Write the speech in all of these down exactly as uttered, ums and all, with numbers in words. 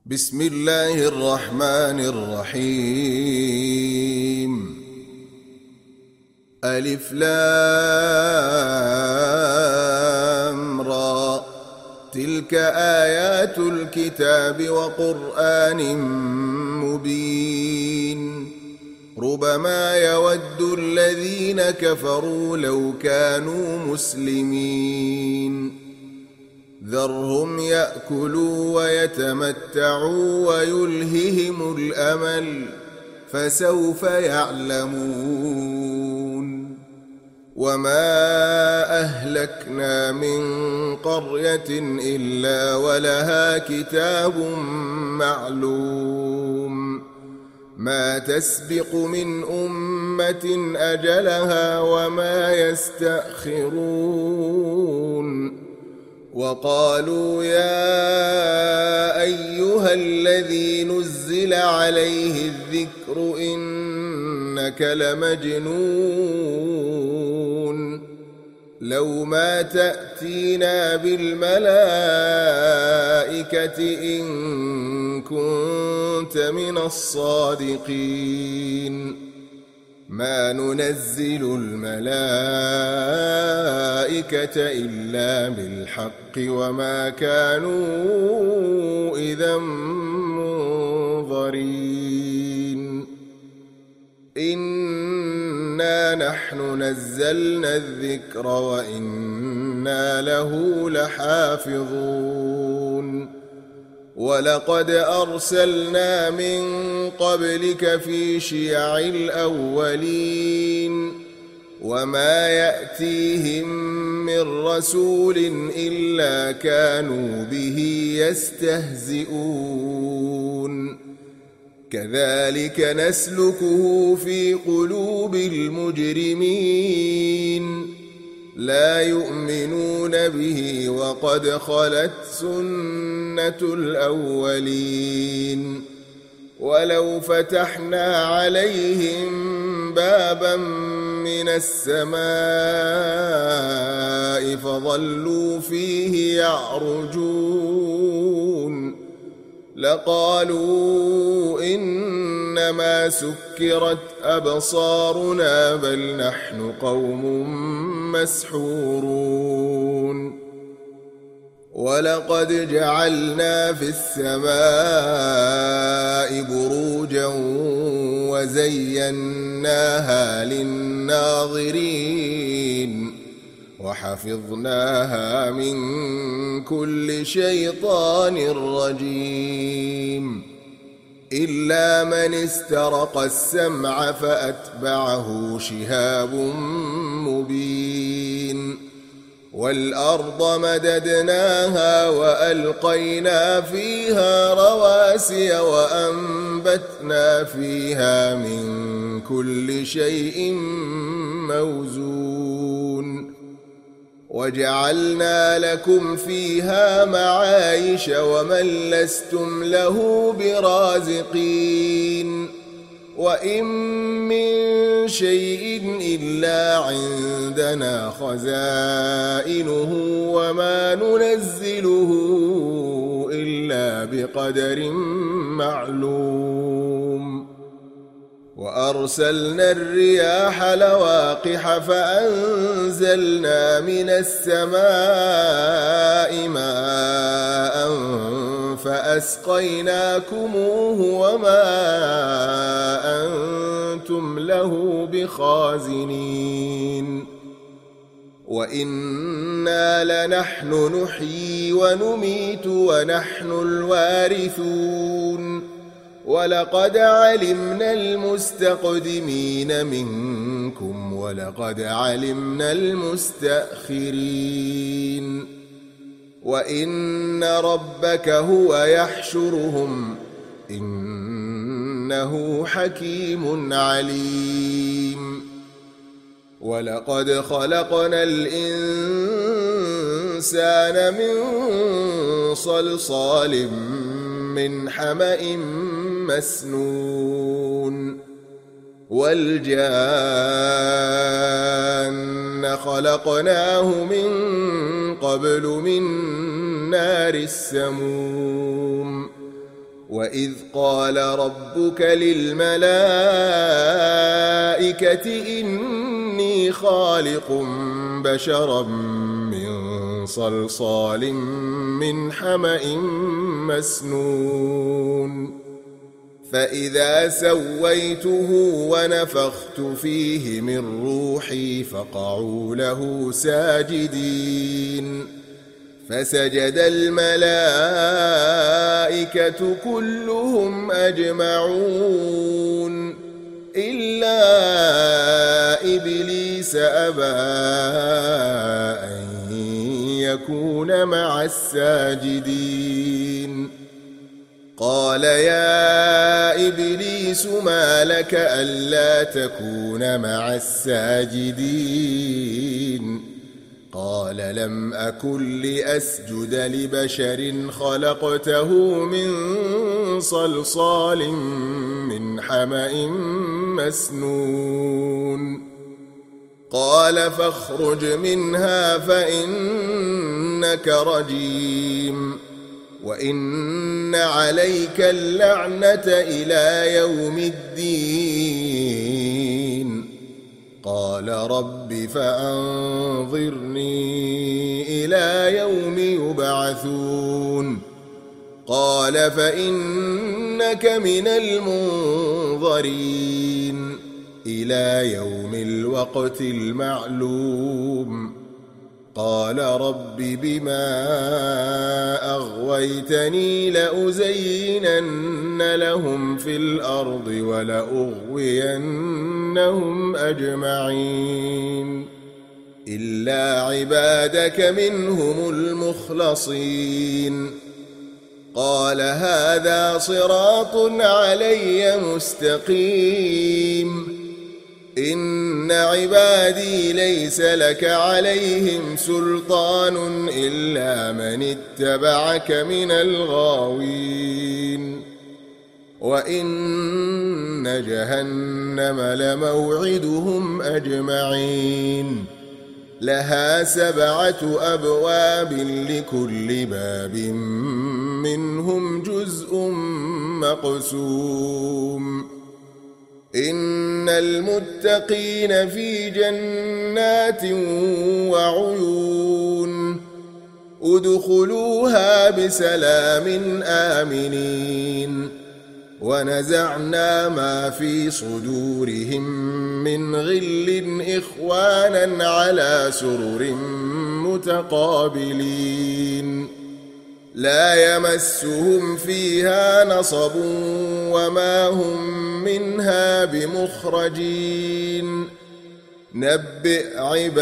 بسم الله الرحمن الرحيم. ألف لام را، تلك آيات الكتاب وقرآن مبين. ربما يود الذين كفروا لو كانوا مسلمين. ذرهم يأكلوا ويتمتعوا ويلههم الأمل، فسوف يعلمون. وما أهلكنا من قرية إلا ولها كتاب معلوم، ما تسبق من أمة أجلها وما يستأخرون. وقالوا يا أيها الذي نزل عليه الذكر إنك لمجنون، لو ما تأتينا بالملائكة إن كنت من الصادقين. ما ننزل الملائكة إلا بالحق وما كانوا إذا منظرين. إنا نحن نزلنا الذكر وإنا له لحافظون. ولقد أرسلنا من قبلك في شيع الأولين، وما يأتيهم من رسول إلا كانوا به يستهزئون. كذلك نسلكه في قلوب المجرمين، لا يؤمنون به وقد خلت سنة الأولين. ولو فتحنا عليهم بابا من السماء فظلوا فيه يعرجون لقالوا إنما سكرت أبصارنا بل نحن قوم مسحورون. ولقد جعلنا في السماء بروجا وزيناها للناظرين وحفظناها من كل شيطان رجيم، إلا من استرق السمع فأتبعه شهاب مبين. والأرض مددناها وألقينا فيها رواسي وأنبتنا فيها من كل شيء موزون. وجعلنا لكم فيها معايش ومن لستم له برازقين. وإن من شيء إلا عندنا خزائنه وما ننزله إلا بقدر معلوم. وأرسلنا الرياح لواقح فأنزلنا من السماء ماء فأسقيناكموه وما أنتم له بخازنين. وإنا لنحن نحيي ونميت ونحن الوارثون. ولقد علمنا المستقدمين منكم ولقد علمنا المستأخرين. وإن ربك هو يحشرهم إنه حكيم عليم. ولقد خلقنا الإنسان من صلصال من حمأ مسنون. والجان خلقناه من قبل من نار السموم. وإذ قال ربك للملائكة إني خالق بشرا من صلصال من حمأ مسنون فإذا سويته ونفخت فيه من روحي فقعوا له ساجدين فسجد الملائكة كلهم أجمعون إلا إبليس أبى أن يكون مع الساجدين قال يا إبليس ما لك ألا تكون مع الساجدين قال لم أكن لأسجد لبشر خلقته من صلصال من حمأ مسنون قال فاخرج منها فإنك رجيم وإن عليك اللعنة إلى يوم الدين قال رب فأنظرني إلى يوم يبعثون قال فإنك من المنظرين إلى يوم الوقت المعلوم قال رب بما أغويتني لأزينن لهم في الأرض ولأغوينهم أجمعين إلا عبادك منهم المخلصين قال هذا صراط علي مستقيم إن عبادي ليس لك عليهم سلطان إلا من اتبعك من الغاوين وإن جهنم لموعدهم أجمعين لها سبعة أبواب لكل باب منهم جزء مقسوم إن المتقين في جنات وعيون ادخلوها بسلام آمنين ونزعنا ما في صدورهم من غل إخوانا على سرر متقابلين لا يمسهم فيها نصب وما هم منها بمخرجين نبئ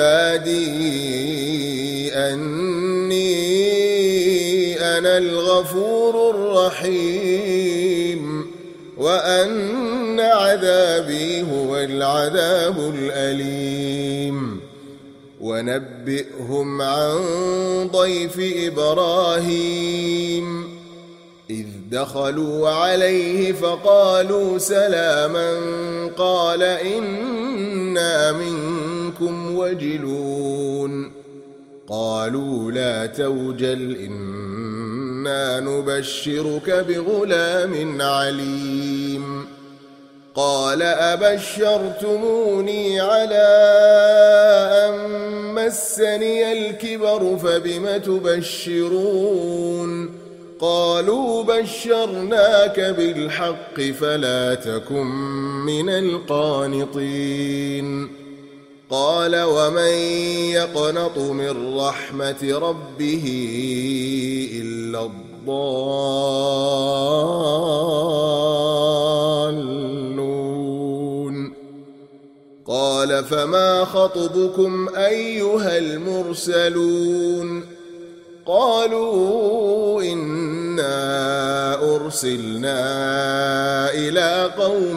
عبادي أني أنا الغفور الرحيم وأن عذابي هو العذاب الأليم ونبئهم عن ضيف إبراهيم إذ دخلوا عليه فقالوا سلاما قال إنا منكم وجلون قالوا لا توجل إنا نبشرك بغلام عليم قال أبشرتموني على أن مسني الكبر فبم تبشرون قالوا بشرناك بالحق فلا تكن من القانطين قال ومن يقنط من رحمة ربه إلا الضالون قال فما خطبكم أيها المرسلون قالوا إنا أرسلنا إلى قوم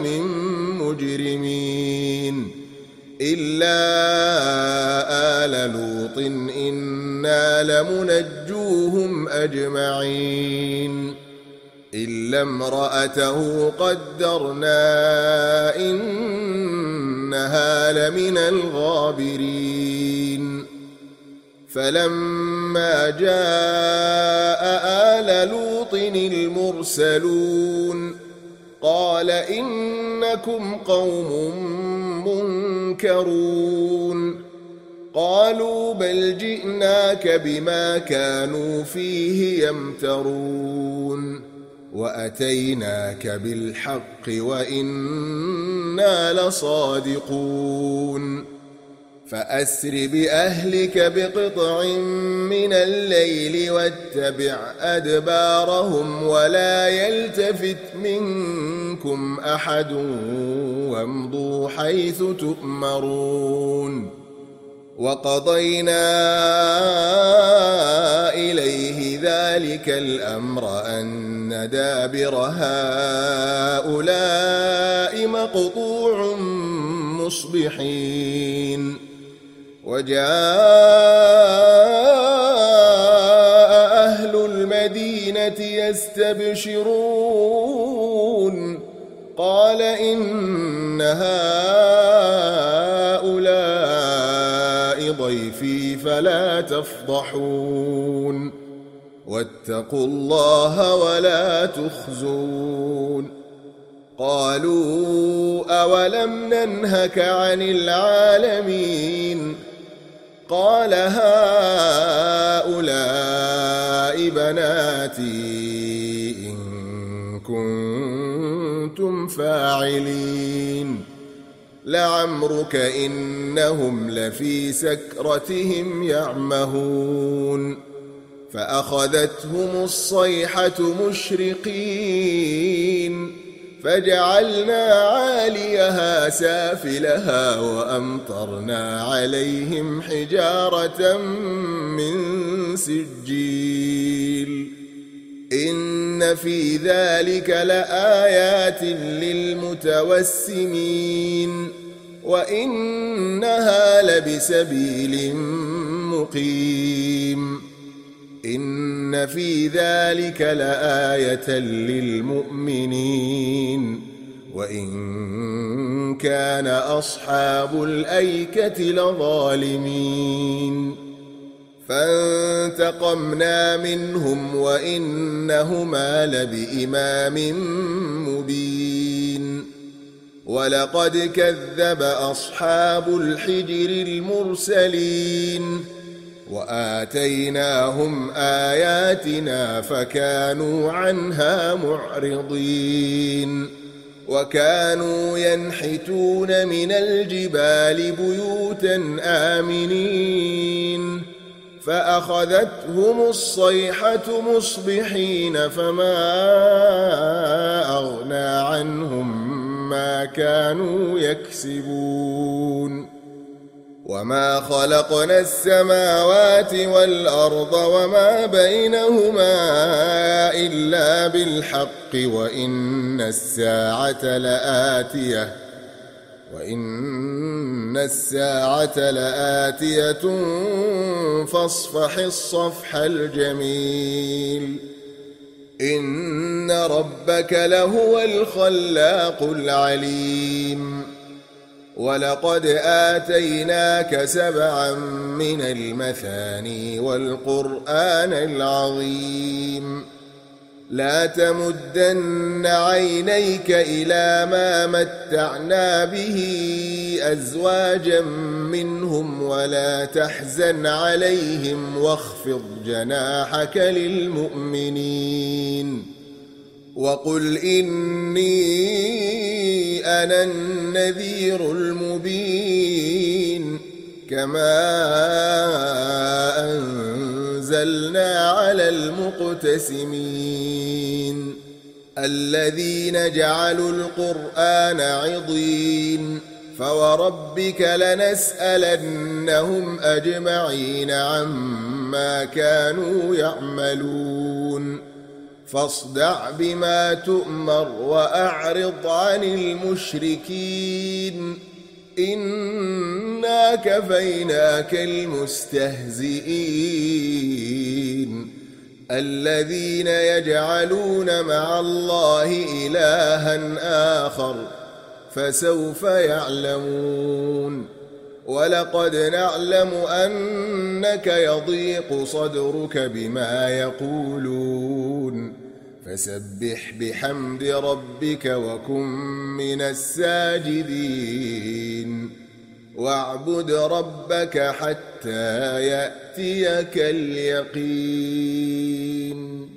مجرمين إلا آل لوط إنا لمنجوهم أجمعين إلا امرأته قدرنا إنها لمن الغابرين فلما جاء آل لوط المرسلون قال إنكم قوم منكرون قالوا بل جئناك بما كانوا فيه يمترون وأتيناك بالحق وإنا لصادقون فأسر بأهلك بقطع من الليل واتبع أدبارهم ولا يلتفت منكم أحد وامضوا حيث تؤمرون وقضينا إليه ذلك الأمر أن دابر هؤلاء مقطوع مصبحين وجاء أهل المدينة يستبشرون قال إن هؤلاء ضيفي فلا تفضحون واتقوا الله ولا تخزون قالوا أولم ننهك عن العالمين قال هؤلاء بناتي إن كنتم فاعلين لعمرك إنهم لفي سكرتهم يعمهون فأخذتهم الصيحة مشرقين فجعلنا عاليها سافلها وأمطرنا عليهم حجارة من سجيل إن في ذلك لآيات للمتوسمين وإنها لبسبيل مقيم إن في ذلك لآية للمؤمنين وإن كان أصحاب الأيكة لظالمين فانتقمنا منهم وإنهما لبإمام مبين ولقد كذب أصحاب الحجر المرسلين وآتيناهم آياتنا فكانوا عنها معرضين وكانوا ينحتون من الجبال بيوتا آمنين فأخذتهم الصيحة مصبحين فما أغنى عنهم ما كانوا يكسبون وما خلقنا السماوات والأرض وما بينهما إلا بالحق وإن الساعة لآتية وإن الساعة لآتية فاصفح الصفح الجميل إن ربك لهو الخلاق العليم ولقد آتيناك سبعا من المثاني والقرآن العظيم لا تمدن عينيك إلى ما متعنا به أزواجا منهم ولا تحزن عليهم واخفض جناحك للمؤمنين وقل إني أنا النذير المبين كما أنزلنا على المقتسمين الذين جعلوا القرآن عضين فوربك لنسألنهم أجمعين عما كانوا يعملون فاصدع بما تؤمر وأعرض عن المشركين إنا كفيناك المستهزئين الذين يجعلون مع الله إلها آخر فسوف يعلمون ولقد نعلم أنك يضيق صدرك بما يقولون فسبح بحمد ربك وكن من الساجدين واعبد ربك حتى يأتيك اليقين.